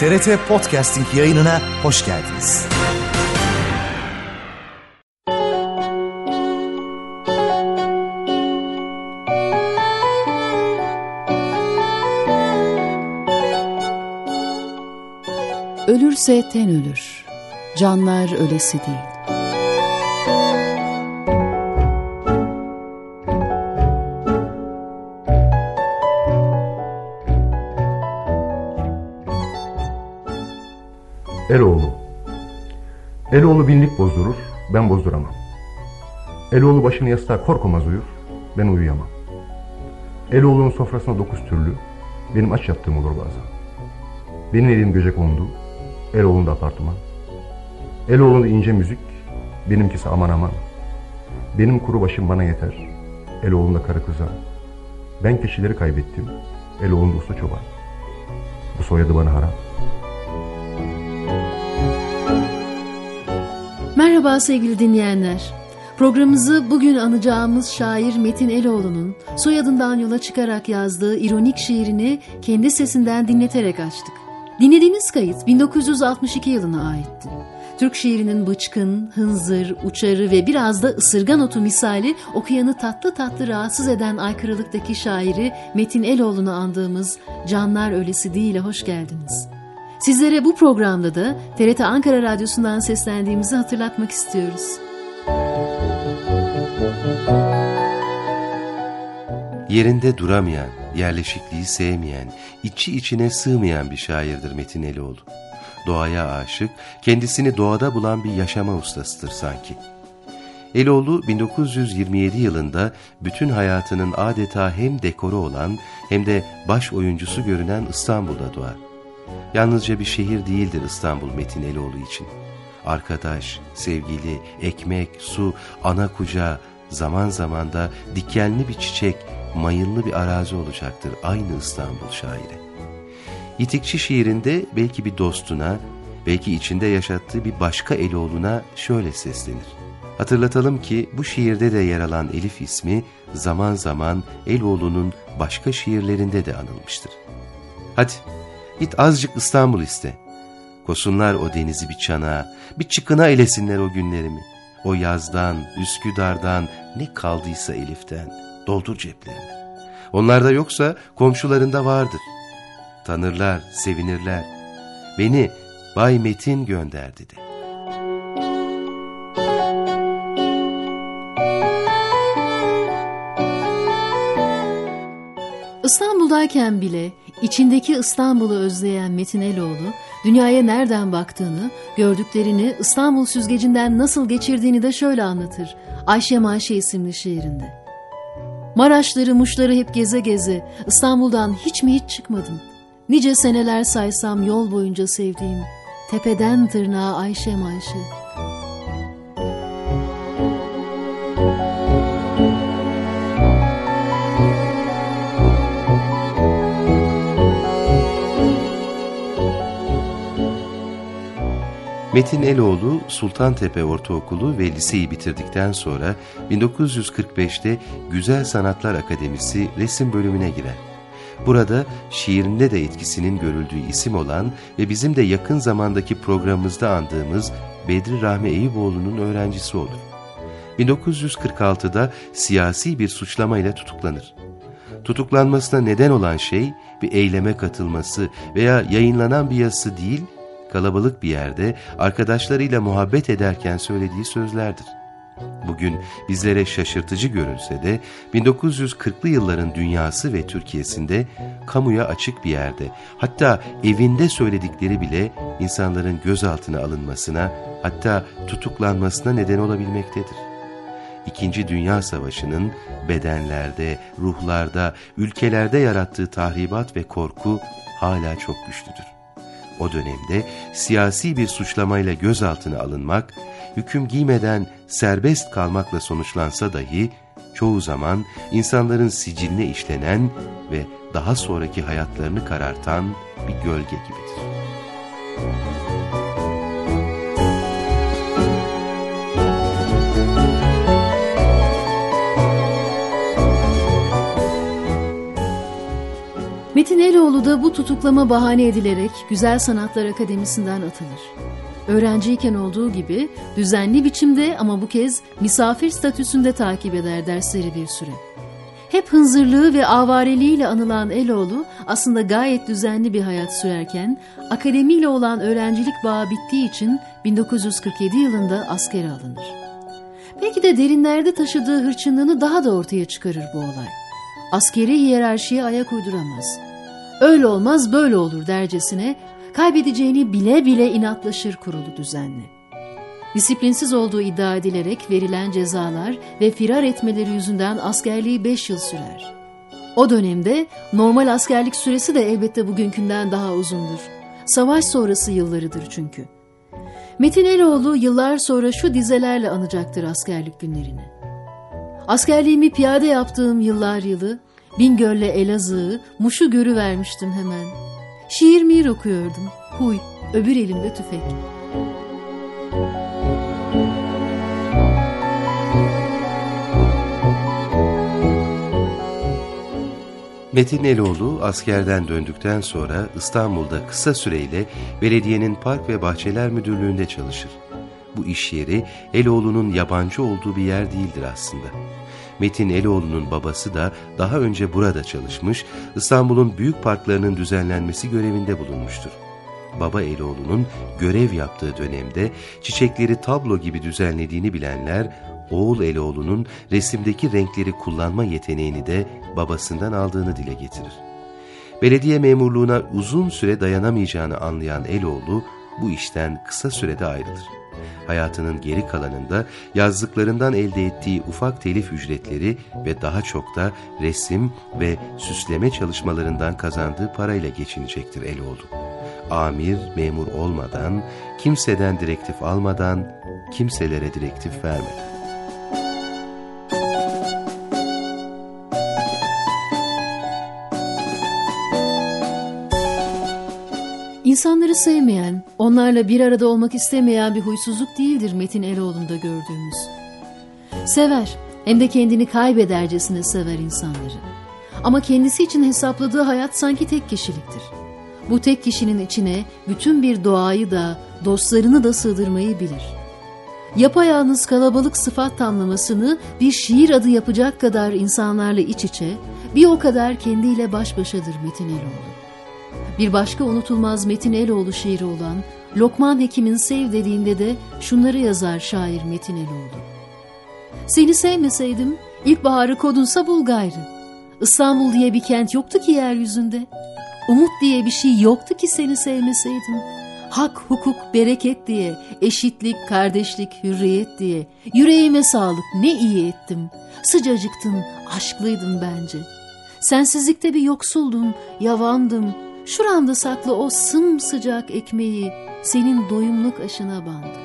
TRT Podcasting yayınına hoş geldiniz. Ölürse ten ölür, canlar ölesi değil. Eloğlu binlik bozdurur, ben bozduramam. Eloğlu başını yastığa korkmaz uyur, ben uyuyamam. Eloğlu'nun sofrasına 9 türlü, benim aç yattığım olur bazen. Benim evim gecekondu, Eloğlu'nda apartman. Eloğlu'nda ince müzik, benimkisi aman aman. Benim kuru başım bana yeter, Eloğlu'nda karı kıza. Ben keçileri kaybettim, Eloğlu'nda usta çoban. Bu soyadı bana haram. Merhaba sevgili dinleyenler. Programımızı bugün anacağımız şair Metin Eloğlu'nun soyadından yola çıkarak yazdığı ironik şiirini kendi sesinden dinleterek açtık. Dinlediğimiz kayıt 1962 yılına aitti. Türk şiirinin bıçkın, hınzır, uçarı ve biraz da ısırgan otu misali okuyanı tatlı tatlı rahatsız eden aykırılıktaki şairi Metin Eloğlu'nu andığımız Canlar Ölesi Değil'e hoş geldiniz. Sizlere bu programda da TRT Ankara Radyosu'ndan seslendiğimizi hatırlatmak istiyoruz. Yerinde duramayan, yerleşikliği sevmeyen, içi içine sığmayan bir şairdir Metin Eloğlu. Doğaya aşık, kendisini doğada bulan bir yaşama ustasıdır sanki. Eloğlu 1927 yılında bütün hayatının adeta hem dekoru olan hem de baş oyuncusu görünen İstanbul'da doğar. Yalnızca bir şehir değildir İstanbul Metin Eloğlu için. Arkadaş, sevgili, ekmek, su, ana kucağı, zaman zaman da dikenli bir çiçek, mayınlı bir arazi olacaktır aynı İstanbul şairi. İtikçi şiirinde belki bir dostuna, belki içinde yaşattığı bir başka Eloğlu'na şöyle seslenir. Hatırlatalım ki bu şiirde de yer alan Elif ismi zaman zaman Eloğlu'nun başka şiirlerinde de anılmıştır. Hadi git azıcık İstanbul iste. Kosunlar o denizi bir çanağa, bir çıkına elesinler o günlerimi. O yazdan, Üsküdar'dan ne kaldıysa Elif'ten doldur ceplerini. Onlarda yoksa komşularında vardır. Tanırlar, sevinirler. Beni Bay Metin gönderdi de. İstanbul'dayken bile içindeki İstanbul'u özleyen Metin Eloğlu, dünyaya nereden baktığını, gördüklerini İstanbul süzgecinden nasıl geçirdiğini de şöyle anlatır Ayşe Maşe isimli şiirinde. Maraşları, Muşları hep geze geze, İstanbul'dan hiç mi hiç çıkmadım. Nice seneler saysam yol boyunca sevdiğim, tepeden tırnağa Ayşe Maşe. Metin Eloğlu, Sultantepe Ortaokulu ve liseyi bitirdikten sonra 1945'te Güzel Sanatlar Akademisi resim bölümüne girer. Burada şiirinde de etkisinin görüldüğü isim olan ve bizim de yakın zamandaki programımızda andığımız Bedri Rahmi Eyüboğlu'nun öğrencisi olur. 1946'da siyasi bir suçlamayla tutuklanır. Tutuklanmasına neden olan şey bir eyleme katılması veya yayınlanan bir yazısı değil, kalabalık bir yerde arkadaşlarıyla muhabbet ederken söylediği sözlerdir. Bugün bizlere şaşırtıcı görünse de 1940'lı yılların dünyası ve Türkiye'sinde kamuya açık bir yerde, hatta evinde söyledikleri bile insanların gözaltına alınmasına, hatta tutuklanmasına neden olabilmektedir. İkinci Dünya Savaşı'nın bedenlerde, ruhlarda, ülkelerde yarattığı tahribat ve korku hala çok güçlüdür. O dönemde siyasi bir suçlamayla gözaltına alınmak, hüküm giymeden serbest kalmakla sonuçlansa dahi, çoğu zaman insanların siciline işlenen ve daha sonraki hayatlarını karartan bir gölge gibidir. Metin Eloğlu da bu tutuklama bahane edilerek Güzel Sanatlar Akademisi'nden atılır. Öğrenciyken olduğu gibi düzenli biçimde ama bu kez misafir statüsünde takip eder dersleri bir süre. Hep hınzırlığı ve avareliğiyle anılan Eloğlu aslında gayet düzenli bir hayat sürerken akademiyle olan öğrencilik bağı bittiği için 1947 yılında askere alınır. Belki de derinlerde taşıdığı hırçınlığını daha da ortaya çıkarır bu olay. Askeri hiyerarşiye ayak uyduramaz. Öyle olmaz böyle olur dercesine kaybedeceğini bile bile inatlaşır kurulu düzenli. Disiplinsiz olduğu iddia edilerek verilen cezalar ve firar etmeleri yüzünden askerliği 5 yıl sürer. O dönemde normal askerlik süresi de elbette bugünkünden daha uzundur. Savaş sonrası yıllarıdır çünkü. Metin Eloğlu yıllar sonra şu dizelerle anacaktır askerlik günlerini. Askerliğimi piyade yaptığım yıllar yılı, Bingöl'le Elazığ'ı, Muş'u görüvermiştim hemen. Şiir mihir okuyordum, huy, öbür elimde tüfek. Metin Eloğlu askerden döndükten sonra İstanbul'da kısa süreyle belediyenin Park ve Bahçeler Müdürlüğü'nde çalışır. Bu iş yeri Eloğlu'nun yabancı olduğu bir yer değildir aslında. Metin Eloğlu'nun babası da daha önce burada çalışmış, İstanbul'un büyük parklarının düzenlenmesi görevinde bulunmuştur. Baba Eloğlu'nun görev yaptığı dönemde çiçekleri tablo gibi düzenlediğini bilenler, oğul Eloğlu'nun resimdeki renkleri kullanma yeteneğini de babasından aldığını dile getirir. Belediye memurluğuna uzun süre dayanamayacağını anlayan Eloğlu bu işten kısa sürede ayrılır. Hayatının geri kalanında yazdıklarından elde ettiği ufak telif ücretleri ve daha çok da resim ve süsleme çalışmalarından kazandığı parayla geçinecektir Eloğlu. Amir, memur olmadan, kimseden direktif almadan, kimselere direktif vermeden. İnsanları sevmeyen, onlarla bir arada olmak istemeyen bir huysuzluk değildir Metin Eloğlu'nda gördüğümüz. Sever, hem de kendini kaybedercesine sever insanları. Ama kendisi için hesapladığı hayat sanki tek kişiliktir. Bu tek kişinin içine bütün bir doğayı da, dostlarını da sığdırmayı bilir. Yapayalnız kalabalık sıfat tamlamasını bir şiir adı yapacak kadar insanlarla iç içe, bir o kadar kendiyle baş başadır Metin Eloğlu. Bir başka unutulmaz Metin Eloğlu şiiri olan Lokman Hekim'in Sev dediğinde de şunları yazar şair Metin Eloğlu. Seni sevmeseydim ilkbaharı kodunsa bul gayrı. İstanbul diye bir kent yoktu ki yeryüzünde. Umut diye bir şey yoktu ki seni sevmeseydim. Hak, hukuk, bereket diye, eşitlik, kardeşlik, hürriyet diye. Yüreğime sağlık, ne iyi ettim. Sıcacıktın, aşklıydım bence. Sensizlikte bir yoksuldum, yavandım. Şuramda saklı o sımsıcak ekmeği senin doyumluk aşına bandım.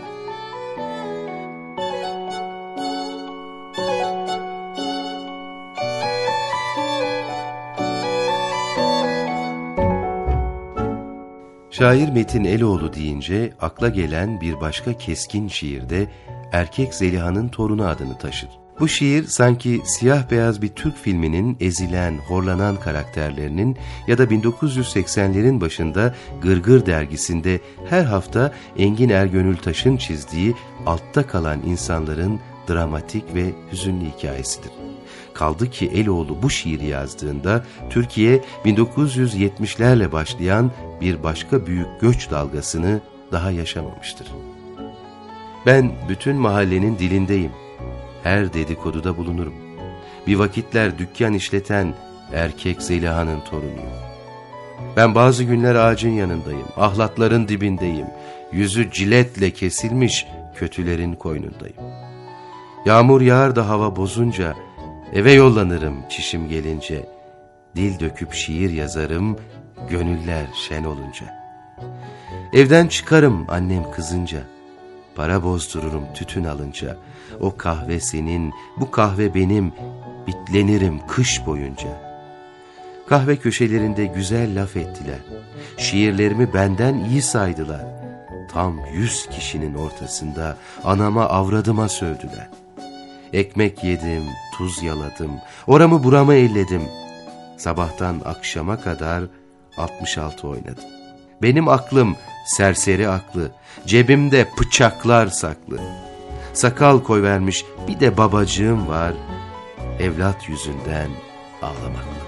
Şair Metin Eloğlu deyince akla gelen bir başka keskin şiirde Erkek Zeliha'nın Torunu adını taşır. Bu şiir sanki siyah beyaz bir Türk filminin ezilen, horlanan karakterlerinin ya da 1980'lerin başında Gırgır dergisinde her hafta Engin Ergönültaş'ın çizdiği altta kalan insanların dramatik ve hüzünlü hikayesidir. Kaldı ki Eloğlu bu şiiri yazdığında Türkiye 1970'lerle başlayan bir başka büyük göç dalgasını daha yaşamamıştır. Ben bütün mahallenin dilindeyim. Her dedikoduda bulunurum. Bir vakitler dükkan işleten Erkek Zeliha'nın torunuyum. Ben bazı günler ağacın yanındayım, ahlatların dibindeyim. Yüzü ciletle kesilmiş kötülerin koynundayım. Yağmur yağar da hava bozunca eve yollanırım çişim gelince. Dil döküp şiir yazarım gönüller şen olunca. Evden çıkarım annem kızınca. Para bozdururum tütün alınca. O kahve senin, bu kahve benim, bitlenirim kış boyunca. Kahve köşelerinde güzel laf ettiler. Şiirlerimi benden iyi saydılar. Tam 100 kişinin ortasında anama avradıma sövdüler. Ekmek yedim, tuz yaladım, oramı buramı elledim. Sabahtan akşama kadar 66 oynadım. Benim aklım serseri aklı, cebimde bıçaklar saklı. Sakal koyvermiş bir de babacığım var, evlat yüzünden ağlamaklı.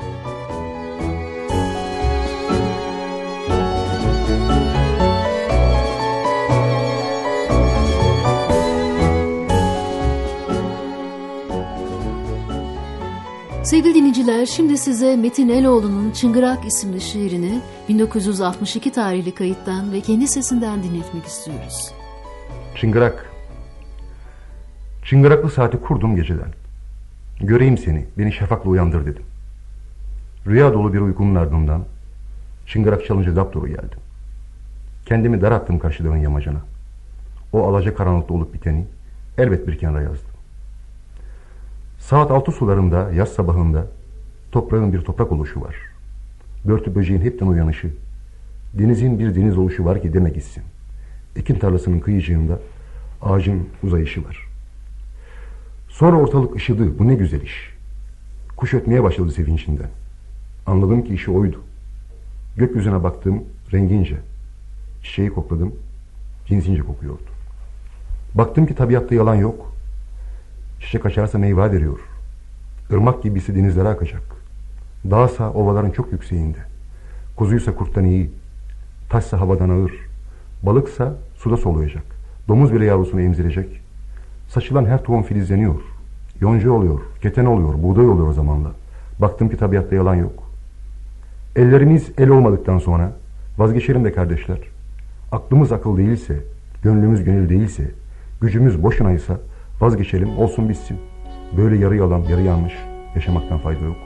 Sevgili dinleyiciler, şimdi size Metin Eloğlu'nun Çıngırak isimli şiirini 1962 tarihli kayıttan ve kendi sesinden dinletmek istiyoruz. Çıngırak. Çıngıraklı saati kurdum geceden. Göreyim seni, beni şafakla uyandır dedim. Rüya dolu bir uykunun ardından çıngırak çalınca dapduru geldim. Kendimi dar attım karşıdağın yamacına. O alacakaranlıkta olup biteni elbet bir kenara yazdım. Saat 6 sularında, yaz sabahında toprağın bir toprak oluşu var. Börtü böceğin hepten uyanışı, denizin bir deniz oluşu var ki deme gitsin. Ekin tarlasının kıyıcığında ağacın uzayışı var. Sonra ortalık ışıdı, bu ne güzel iş. Kuş ötmeye başladı sevinçinden. Anladım ki işi oydu. Gökyüzüne baktım, rengince. Çiçeği kokladım, cinsince kokuyordu. Baktım ki tabiatta yalan yok. Çiçek açarsa meyve veriyor. Irmak gibisi denizlere akacak. Dağsa ovaların çok yükseğinde. Kuzuysa kurttan iyi. Taşsa havadan ağır. Balıksa suda soluyacak. Domuz bile yavrusunu emzirecek. Saçılan her tohum filizleniyor. Yonca oluyor, keten oluyor, buğday oluyor zamanla. Baktım ki tabiatta yalan yok. Ellerimiz el olmadıktan sonra vazgeçelim de kardeşler. Aklımız akıl değilse, gönlümüz gönül değilse, gücümüz boşunaysa vazgeçelim, olsun bitsin. Böyle yarı yalan, yarı yanlış yaşamaktan fayda yok.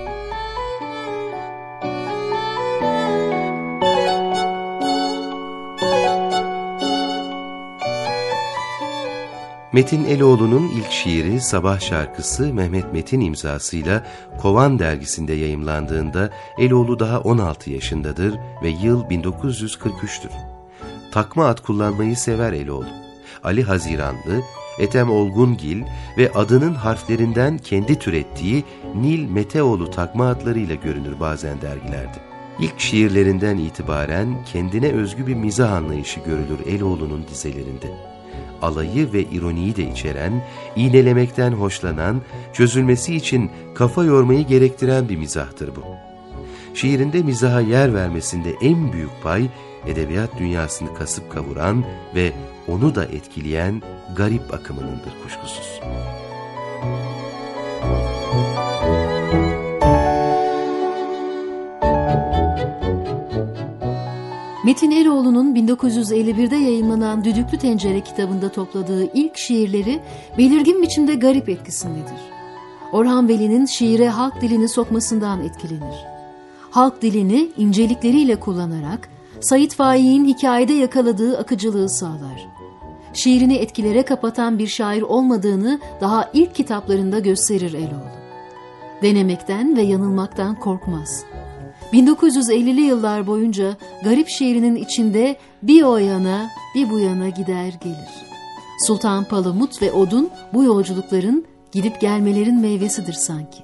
Metin Eloğlu'nun ilk şiiri Sabah Şarkısı Mehmet Metin imzasıyla Kovan dergisinde yayımlandığında Eloğlu daha 16 yaşındadır ve yıl 1943'tür. Takma ad kullanmayı sever Eloğlu. Ali Haziranlı, Ethem Olgungil ve adının harflerinden kendi türettiği Nil Meteoğlu takma adlarıyla görünür bazen dergilerde. İlk şiirlerinden itibaren kendine özgü bir mizah anlayışı görülür Eloğlu'nun dizelerinde. Alayı ve ironiyi de içeren, iğnelemekten hoşlanan, çözülmesi için kafa yormayı gerektiren bir mizahtır bu. Şiirinde mizaha yer vermesinde en büyük pay, edebiyat dünyasını kasıp kavuran ve onu da etkileyen garip akımınındır kuşkusuz. Metin Eloğlu'nun 1951'de yayımlanan Düdüklü Tencere kitabında topladığı ilk şiirleri belirgin biçimde garip etkisindedir. Orhan Veli'nin şiire halk dilini sokmasından etkilenir. Halk dilini incelikleriyle kullanarak Sait Faik'in hikayede yakaladığı akıcılığı sağlar. Şiirini etkilere kapatan bir şair olmadığını daha ilk kitaplarında gösterir Eloğlu. Denemekten ve yanılmaktan korkmaz. 1950'li yıllar boyunca garip şiirinin içinde bir o yana bir bu yana gider gelir. Sultan Palamut ve Odun bu yolculukların gidip gelmelerin meyvesidir sanki.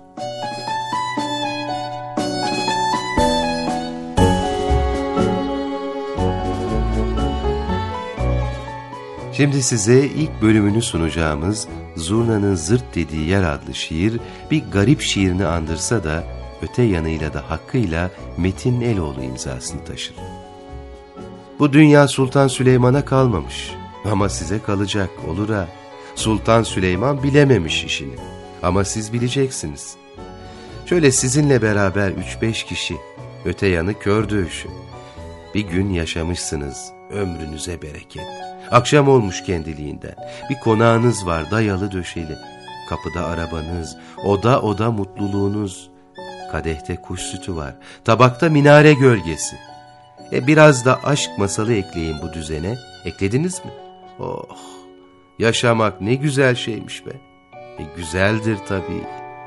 Şimdi size ilk bölümünü sunacağımız Zurna'nın Zırt dediği yer adlı şiir bir garip şiirini andırsa da öte yanıyla da hakkıyla Metin Eloğlu imzasını taşır. Bu dünya Sultan Süleyman'a kalmamış ama size kalacak olur ha. Sultan Süleyman bilememiş işini ama siz bileceksiniz. Şöyle sizinle beraber 3-5 kişi, öte yanı kör dövüşü. Bir gün yaşamışsınız, ömrünüze bereket. Akşam olmuş kendiliğinden, bir konağınız var dayalı döşeli. Kapıda arabanız, oda oda mutluluğunuz. Kadehte kuş sütü var, tabakta minare gölgesi. Biraz da aşk masalı ekleyin bu düzene. Eklediniz mi? Oh, yaşamak ne güzel şeymiş be. Güzeldir tabii.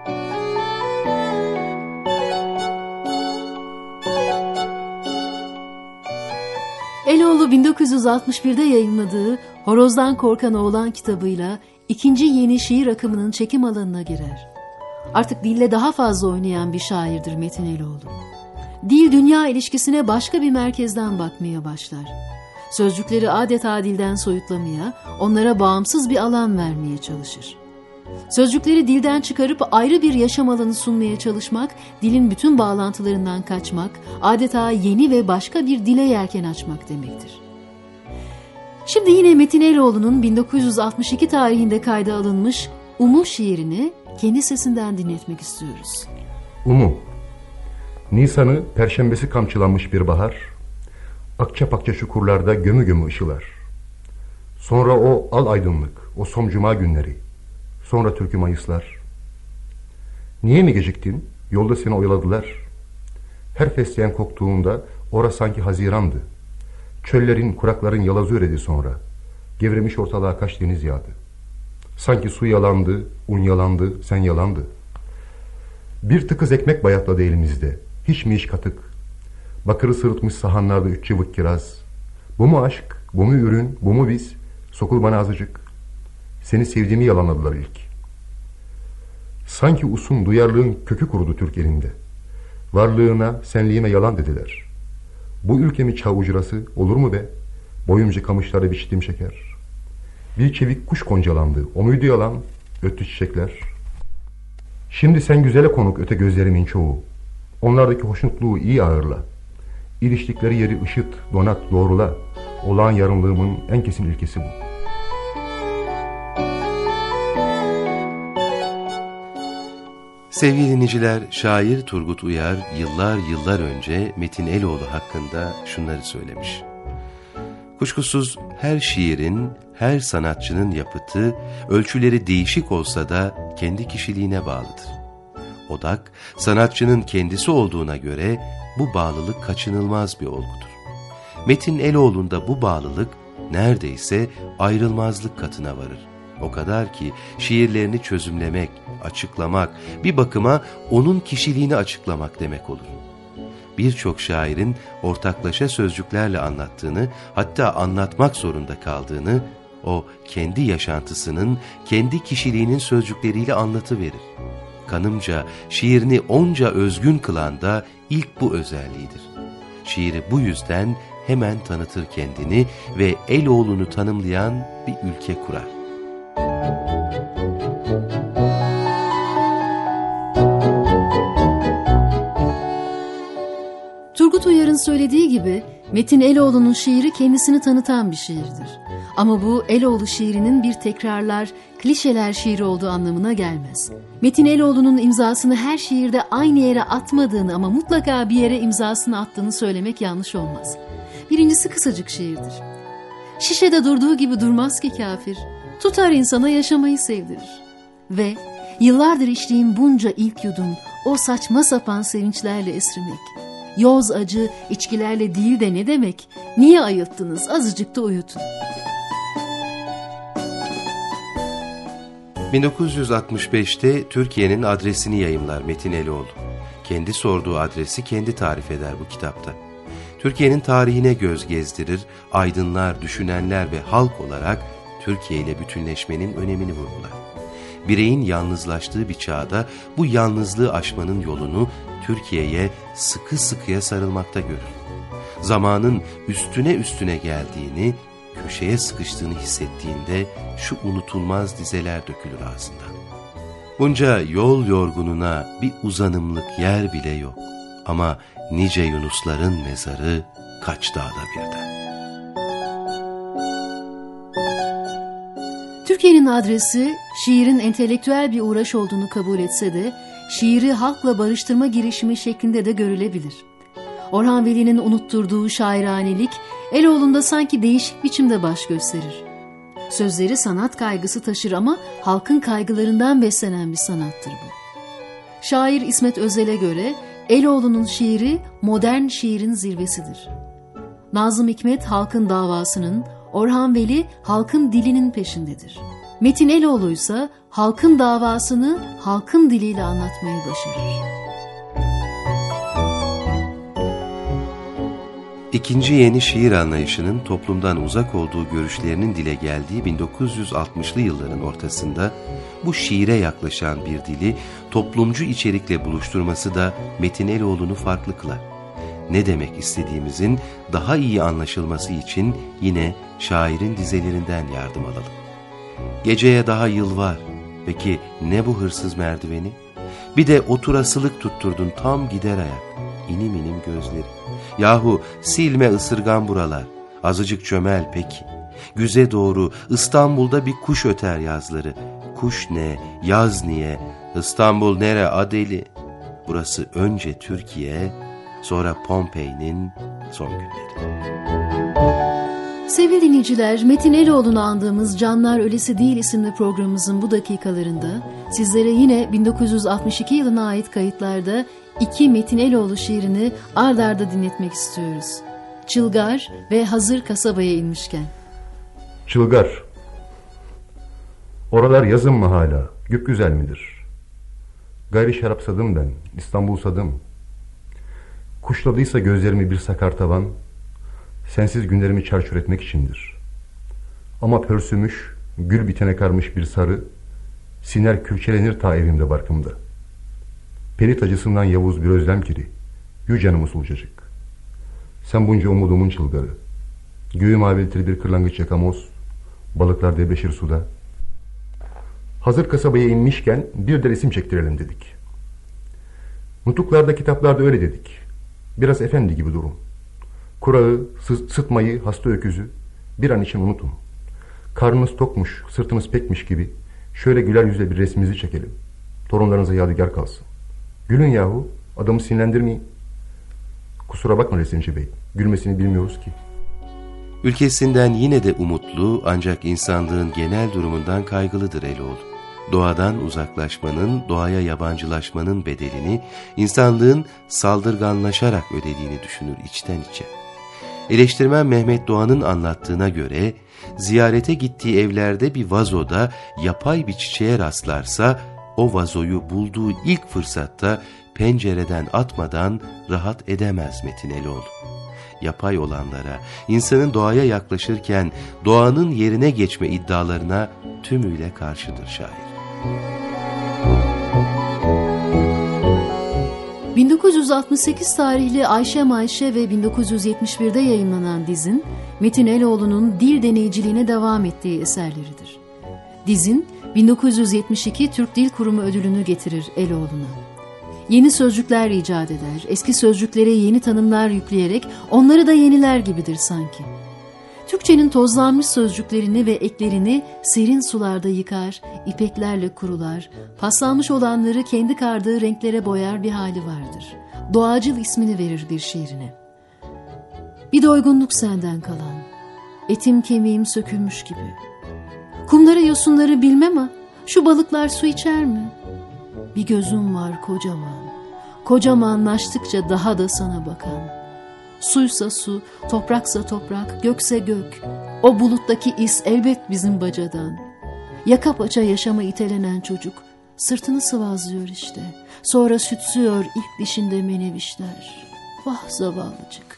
Eloğlu 1961'de yayınladığı Horozdan Korkan Oğlan kitabıyla ikinci yeni şiir akımının çekim alanına girer. Artık dille daha fazla oynayan bir şairdir Metin Eloğlu. Dil-dünya ilişkisine başka bir merkezden bakmaya başlar. Sözcükleri adeta dilden soyutlamaya, onlara bağımsız bir alan vermeye çalışır. Sözcükleri dilden çıkarıp ayrı bir yaşam alanı sunmaya çalışmak, dilin bütün bağlantılarından kaçmak, adeta yeni ve başka bir dile yelken açmak demektir. Şimdi yine Metin Eloğlu'nun 1962 tarihinde kayda alınmış Umu şiirini kendi sesinden dinletmek istiyoruz. Umu. Nisan'ı perşembesi kamçılanmış bir bahar, akça pakça çukurlarda gömü gömü ışılar. Sonra o al aydınlık, o son cuma günleri, sonra türkü mayıslar. Niye mi geciktin? Yolda seni oyaladılar. Her fesleğen koktuğunda orası sanki hazirandı. Çöllerin, kurakların yalazı üredi sonra. Gevremiş ortalığa kaç deniz yağdı. Sanki su yalandı, un yalandı, sen yalandı. Bir tıkız ekmek bayatladı elimizde. Hiç mi iş katık? Bakırı sırıtmış sahanlarda 3 cıvık kiraz. Bu mu aşk, bu mu ürün, bu mu biz? Sokul bana azıcık. Seni sevdiğimi yalanladılar ilk. Sanki usun duyarlığın kökü kurudu Türk elinde. Varlığına, senliğime yalan dediler. Bu ülkemi çağ ucurası olur mu be? Boyumca kamışlara biçtiğim şeker. Bir çevik kuş koncalandı. O muydu yalan? Öttü çiçekler. Şimdi sen güzele konuk öte gözlerimin çoğu. Onlardaki hoşnutluğu iyi ağırla. İliştikleri yeri ışıt, donat, doğrula. Olağan yarınlığımın en kesin ilkesi bu. Sevgili dinleyiciler, şair Turgut Uyar yıllar önce Metin Eloğlu hakkında şunları söylemiş. Kuşkusuz her şiirin, her sanatçının yapıtı, ölçüleri değişik olsa da kendi kişiliğine bağlıdır. Odak, sanatçının kendisi olduğuna göre bu bağlılık kaçınılmaz bir olgudur. Metin Eloğlu'nda bu bağlılık neredeyse ayrılmazlık katına varır. O kadar ki şiirlerini çözümlemek, açıklamak, bir bakıma onun kişiliğini açıklamak demek olur. Birçok şairin ortaklaşa sözcüklerle anlattığını, hatta anlatmak zorunda kaldığını, o kendi yaşantısının, kendi kişiliğinin sözcükleriyle anlatıverir. Kanımca şiirini onca özgün kılan da ilk bu özelliğidir. Şiiri bu yüzden hemen tanıtır kendini ve Eloğlu'nu tanımlayan bir ülke kurar. Turgut Uyar'ın söylediği gibi Metin Eloğlu'nun şiiri kendisini tanıtan bir şiirdir. Ama bu Eloğlu şiirinin bir tekrarlar, klişeler şiiri olduğu anlamına gelmez. Metin Eloğlu'nun imzasını her şiirde aynı yere atmadığını ama mutlaka bir yere imzasını attığını söylemek yanlış olmaz. Birincisi kısacık şiirdir. Şişede durduğu gibi durmaz ki kafir, tutar insana yaşamayı sevdirir. Ve yıllardır içtiğim bunca ilk yudum, o saçma sapan sevinçlerle esirmek. Yoz acı içkilerle değil de ne demek? Niye ayılttınız? Azıcık da uyutun. 1965'te Türkiye'nin adresini yayımlar Metin Eloğlu. Kendi sorduğu adresi kendi tarif eder bu kitapta. Türkiye'nin tarihine göz gezdirir, aydınlar, düşünenler ve halk olarak Türkiye ile bütünleşmenin önemini vurgular. Bireyin yalnızlaştığı bir çağda bu yalnızlığı aşmanın yolunu Türkiye'ye sıkı sıkıya sarılmakta görür. Zamanın üstüne geldiğini, köşeye sıkıştığını hissettiğinde şu unutulmaz dizeler dökülür ağzından. Bunca yol yorgununa bir uzanımlık yer bile yok. Ama nice Yunusların mezarı kaç dağda birden. Türkiye'nin adresi şiirin entelektüel bir uğraş olduğunu kabul etse de şiiri halkla barıştırma girişimi şeklinde de görülebilir. Orhan Veli'nin unutturduğu şairanelik Eloğlu'nda sanki değişik biçimde baş gösterir. Sözleri sanat kaygısı taşır ama halkın kaygılarından beslenen bir sanattır bu. Şair İsmet Özel'e göre Eloğlu'nun şiiri modern şiirin zirvesidir. Nazım Hikmet halkın davasının, Orhan Veli halkın dilinin peşindedir. Metin Eloğlu ise halkın davasını halkın diliyle anlatmayı başarır. İkinci yeni şiir anlayışının toplumdan uzak olduğu görüşlerinin dile geldiği 1960'lı yılların ortasında bu şiire yaklaşan bir dili toplumcu içerikle buluşturması da Metin Eloğlu'nu farklı kılar. Ne demek istediğimizin daha iyi anlaşılması için yine şairin dizelerinden yardım alalım. Geceye daha yıl var, peki ne bu hırsız merdiveni? Bir de oturasılık tutturdun tam gider ayak, inim inim gözleri. Yahu silme ısırgan buralar, azıcık çömel peki. Güze doğru İstanbul'da bir kuş öter yazları. Kuş ne, yaz niye, İstanbul nere adeli? Burası önce Türkiye, sonra Pompei'nin son günleri. Sevgili dinleyiciler, Metin Eloğlu'nu andığımız Canlar Ölesi Değil isimli programımızın bu dakikalarında sizlere yine 1962 yılına ait kayıtlarda 2 Metin Eloğlu şiirini ard arda dinletmek istiyoruz. Çılgar ve Hazır Kasabaya inmişken. Çılgar. Oralar yazın mı hala, güzel midir? Gayri şarapsadım ben, İstanbul sadım. Kuşladıysa gözlerimi bir sakar tavan, sensiz günlerimi çarçur etmek içindir. Ama pörsümüş, gül bitene karmış bir sarı, siner külçelenir ta evimde barkımda. Perit acısından yavuz bir özlem kiri, yu canım usulcacık. Sen bunca umudumun çılgarı, göğü mavidir bir kırlangıç yakamoz, balıklar debeşir suda. Hazır kasabaya inmişken bir de resim çektirelim dedik. Nutuklarda, kitaplarda öyle dedik. Biraz efendi gibi durun. Kurağı, sıtmayı, hasta öküzü bir an için unutun. Karnınız tokmuş, sırtınız pekmiş gibi şöyle güler yüzle bir resminizi çekelim. Torunlarınıza yadigar kalsın. Gülün yahu, adamı sinirlendirmeyin. Kusura bakma resimci bey, gülmesini bilmiyoruz ki. Ülkesinden yine de umutlu ancak insanlığın genel durumundan kaygılıdır Eloğlu. Doğadan uzaklaşmanın, doğaya yabancılaşmanın bedelini insanlığın saldırganlaşarak ödediğini düşünür içten içe. Eleştirmen Mehmet Doğan'ın anlattığına göre, ziyarete gittiği evlerde bir vazoda yapay bir çiçeğe rastlarsa, o vazoyu bulduğu ilk fırsatta pencereden atmadan rahat edemez Metin Eloğlu. Yapay olanlara, insanın doğaya yaklaşırken doğanın yerine geçme iddialarına tümüyle karşıdır şair. 1968 tarihli Ayşem Ayşe ve 1971'de yayınlanan dizin, Metin Eloğlu'nun dil deneyiciliğine devam ettiği eserleridir. Dizin, 1972 Türk Dil Kurumu ödülünü getirir Eloğlu'na. Yeni sözcükler icat eder, eski sözcüklere yeni tanımlar yükleyerek onları da yeniler gibidir sanki. Türkçenin tozlanmış sözcüklerini ve eklerini serin sularda yıkar, ipeklerle kurular, paslanmış olanları kendi kardığı renklere boyar bir hali vardır. Doğacıl ismini verir bir şiirine. Bir doygunluk senden kalan, etim kemiğim sökülmüş gibi. Kumları yosunları bilmem ama şu balıklar su içer mi? Bir gözüm var kocaman, kocamanlaştıkça daha da sana bakan. Suysa su, topraksa toprak, gökse gök. O buluttaki is elbet bizim bacadan. Yaka paça yaşama itelenen çocuk sırtını sıvazlıyor işte. Sonra sütsüyor ilk dişinde menevişler. Vah zavallıcık.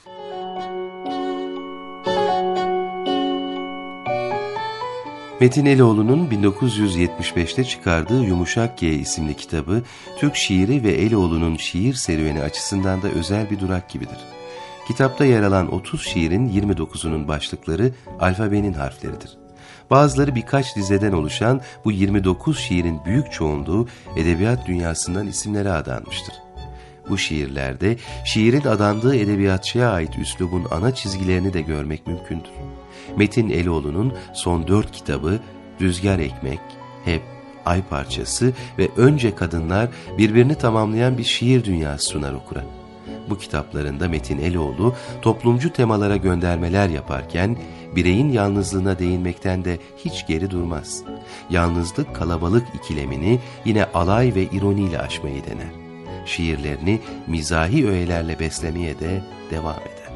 Metin Eloğlu'nun 1975'te çıkardığı Yumuşak G isimli kitabı, Türk şiiri ve Eloğlu'nun şiir serüveni açısından da özel bir durak gibidir. Kitapta yer alan 30 şiirin 29'unun başlıkları alfabenin harfleridir. Bazıları birkaç dizeden oluşan bu 29 şiirin büyük çoğunluğu edebiyat dünyasından isimlere adanmıştır. Bu şiirlerde şiirin adandığı edebiyatçıya ait üslubun ana çizgilerini de görmek mümkündür. Metin Eloğlu'nun son 4 kitabı Rüzgar Ekmek, Hep, Ay Parçası ve Önce Kadınlar birbirini tamamlayan bir şiir dünyası sunar okura. Bu kitaplarında Metin Eloğlu toplumcu temalara göndermeler yaparken bireyin yalnızlığına değinmekten de hiç geri durmaz. Yalnızlık kalabalık ikilemini yine alay ve ironiyle aşmayı dener. Şiirlerini mizahi öğelerle beslemeye de devam eder.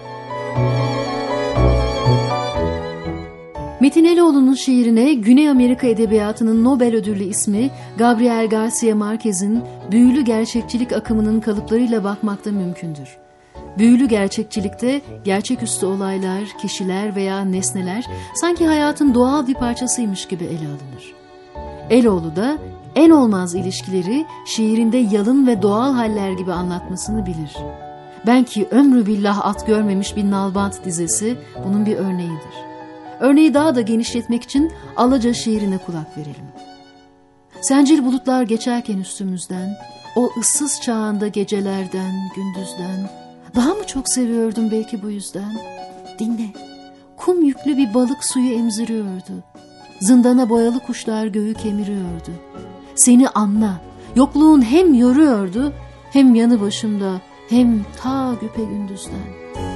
Metin Eloğlu'nun şiirine Güney Amerika Edebiyatı'nın Nobel ödüllü ismi Gabriel Garcia Marquez'in büyülü gerçekçilik akımının kalıplarıyla bakmak da mümkündür. Büyülü gerçekçilikte gerçeküstü olaylar, kişiler veya nesneler sanki hayatın doğal bir parçasıymış gibi ele alınır. Eloğlu da en olmaz ilişkileri şiirinde yalın ve doğal haller gibi anlatmasını bilir. Ben ki ömrü billah at görmemiş bir nalbant dizesi bunun bir örneğidir. Örneği daha da genişletmek için Alaca şiirine kulak verelim. Sencil bulutlar geçerken üstümüzden, o ıssız çağında gecelerden, gündüzden, daha mı çok seviyordum belki bu yüzden? Dinle, kum yüklü bir balık suyu emziriyordu. Zindana boyalı kuşlar göğü kemiriyordu. Seni anla, yokluğun hem yoruyordu, hem yanı başımda, hem ta güpegündüzden.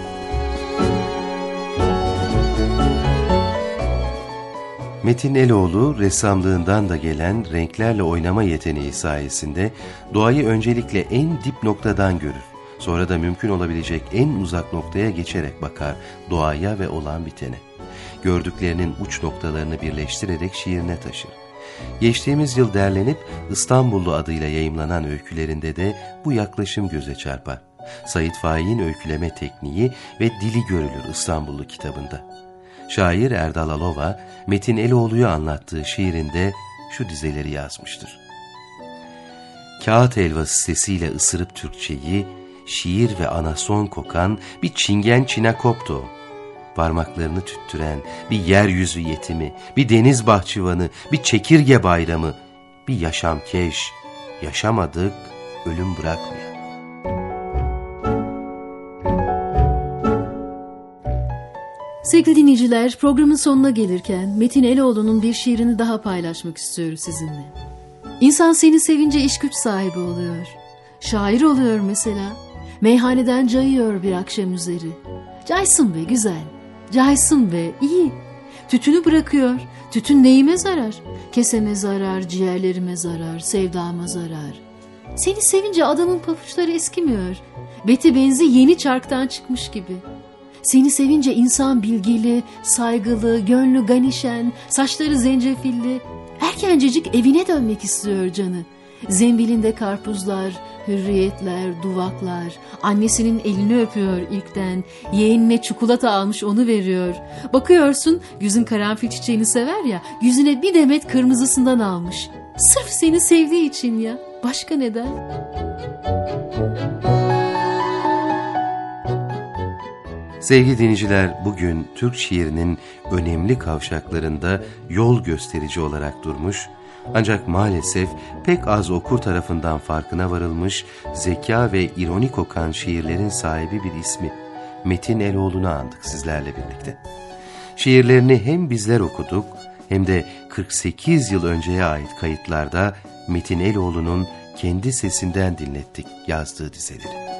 Metin Eloğlu, ressamlığından da gelen renklerle oynama yeteneği sayesinde doğayı öncelikle en dip noktadan görür. Sonra da mümkün olabilecek en uzak noktaya geçerek bakar doğaya ve olan bitene. Gördüklerinin uç noktalarını birleştirerek şiirine taşır. Geçtiğimiz yıl derlenip İstanbullu adıyla yayımlanan öykülerinde de bu yaklaşım göze çarpar. Sait Faik'in öyküleme tekniği ve dili görülür İstanbullu kitabında. Şair Erdal Alova, Metin Eloğlu'yu anlattığı şiirinde şu dizeleri yazmıştır. Kağıt helvası sesiyle ısırıp Türkçeyi, şiir ve anason kokan bir çingen çinakoptu o. Parmaklarını tüttüren bir yeryüzü yetimi, bir deniz bahçıvanı, bir çekirge bayramı, bir yaşamkeş, yaşamadık, ölüm bırakmıyor. Sevgili dinleyiciler, programın sonuna gelirken Metin Eloğlu'nun bir şiirini daha paylaşmak istiyoruz sizinle. İnsan seni sevince iş güç sahibi oluyor. Şair oluyor mesela. Meyhaneden cayıyor bir akşam üzeri. Caysın be güzel, caysın be iyi. Tütünü bırakıyor. Tütün neyime zarar? Keseme zarar, ciğerlerime zarar, sevdama zarar. Seni sevince adamın papuçları eskimiyor. Beti benzi yeni çarktan çıkmış gibi. Seni sevince insan bilgili, saygılı, gönlü ganişen, saçları zencefilli. Erkencecik evine dönmek istiyor canı. Zembilinde karpuzlar, hürriyetler, duvaklar. Annesinin elini öpüyor ilkten. Yeğenine çikolata almış onu veriyor. Bakıyorsun yüzün karanfil çiçeğini sever ya. Yüzüne bir demet kırmızısından almış. Sırf seni sevdiği için ya. Başka neden? Sevgili dinleyiciler, bugün Türk şiirinin önemli kavşaklarında yol gösterici olarak durmuş, ancak maalesef pek az okur tarafından farkına varılmış, zeka ve ironik kokan şiirlerin sahibi bir ismi, Metin Eloğlu'nu andık sizlerle birlikte. Şiirlerini hem bizler okuduk, hem de 48 yıl önceye ait kayıtlarda Metin Eloğlu'nun kendi sesinden dinlettik yazdığı dizeleri.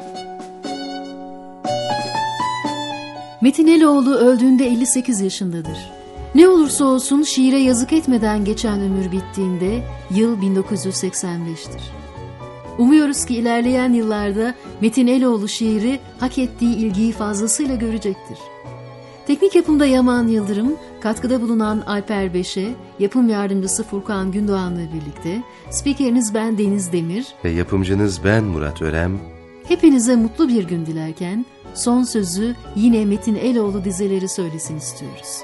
Metin Eloğlu öldüğünde 58 yaşındadır. Ne olursa olsun şiire yazık etmeden geçen ömür bittiğinde yıl 1985'tir. Umuyoruz ki ilerleyen yıllarda Metin Eloğlu şiiri hak ettiği ilgiyi fazlasıyla görecektir. Teknik yapımda Yaman Yıldırım, katkıda bulunan Alper Beşe, yapım yardımcısı Furkan Gündoğan'la birlikte, spikeriniz ben Deniz Demir ve yapımcınız ben Murat Örem. Hepinize mutlu bir gün dilerken son sözü yine Metin Eloğlu dizeleri söylesin istiyoruz.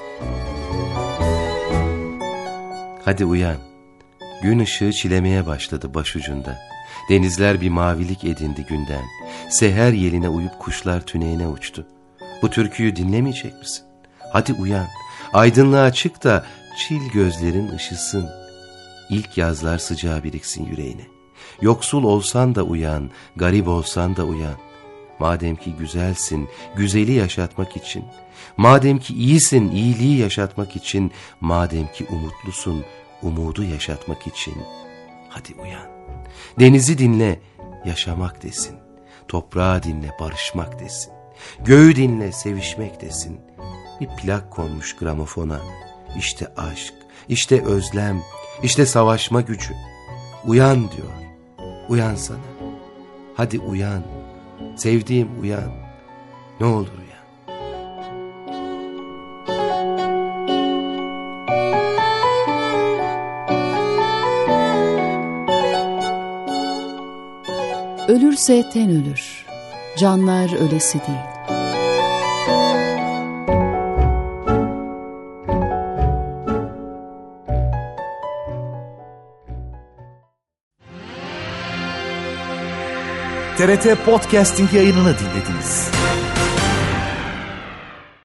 Hadi uyan. Gün ışığı çilemeye başladı başucunda. Denizler bir mavilik edindi günden. Seher yeline uyup kuşlar tüneyine uçtu. Bu türküyü dinlemeyecek misin? Hadi uyan. Aydınlığa çık da çil gözlerin ışısın. İlk yazlar sıcağı biriksin yüreğine. Yoksul olsan da uyan, garip olsan da uyan. Madem ki güzelsin, güzeli yaşatmak için. Madem ki iyisin, iyiliği yaşatmak için. Madem ki umutlusun, umudu yaşatmak için. Hadi uyan. Denizi dinle, yaşamak desin. Toprağı dinle, barışmak desin. Göğü dinle, sevişmek desin. Bir plak konmuş gramofona. İşte aşk, işte özlem, işte savaşma gücü. Uyan diyor. Uyansana. Hadi uyan. Sevdiğim uyan. Ne olur uyan. Ölürse ten ölür. canlar ölesi değil. TRT Podcasting yayınını dinlediniz.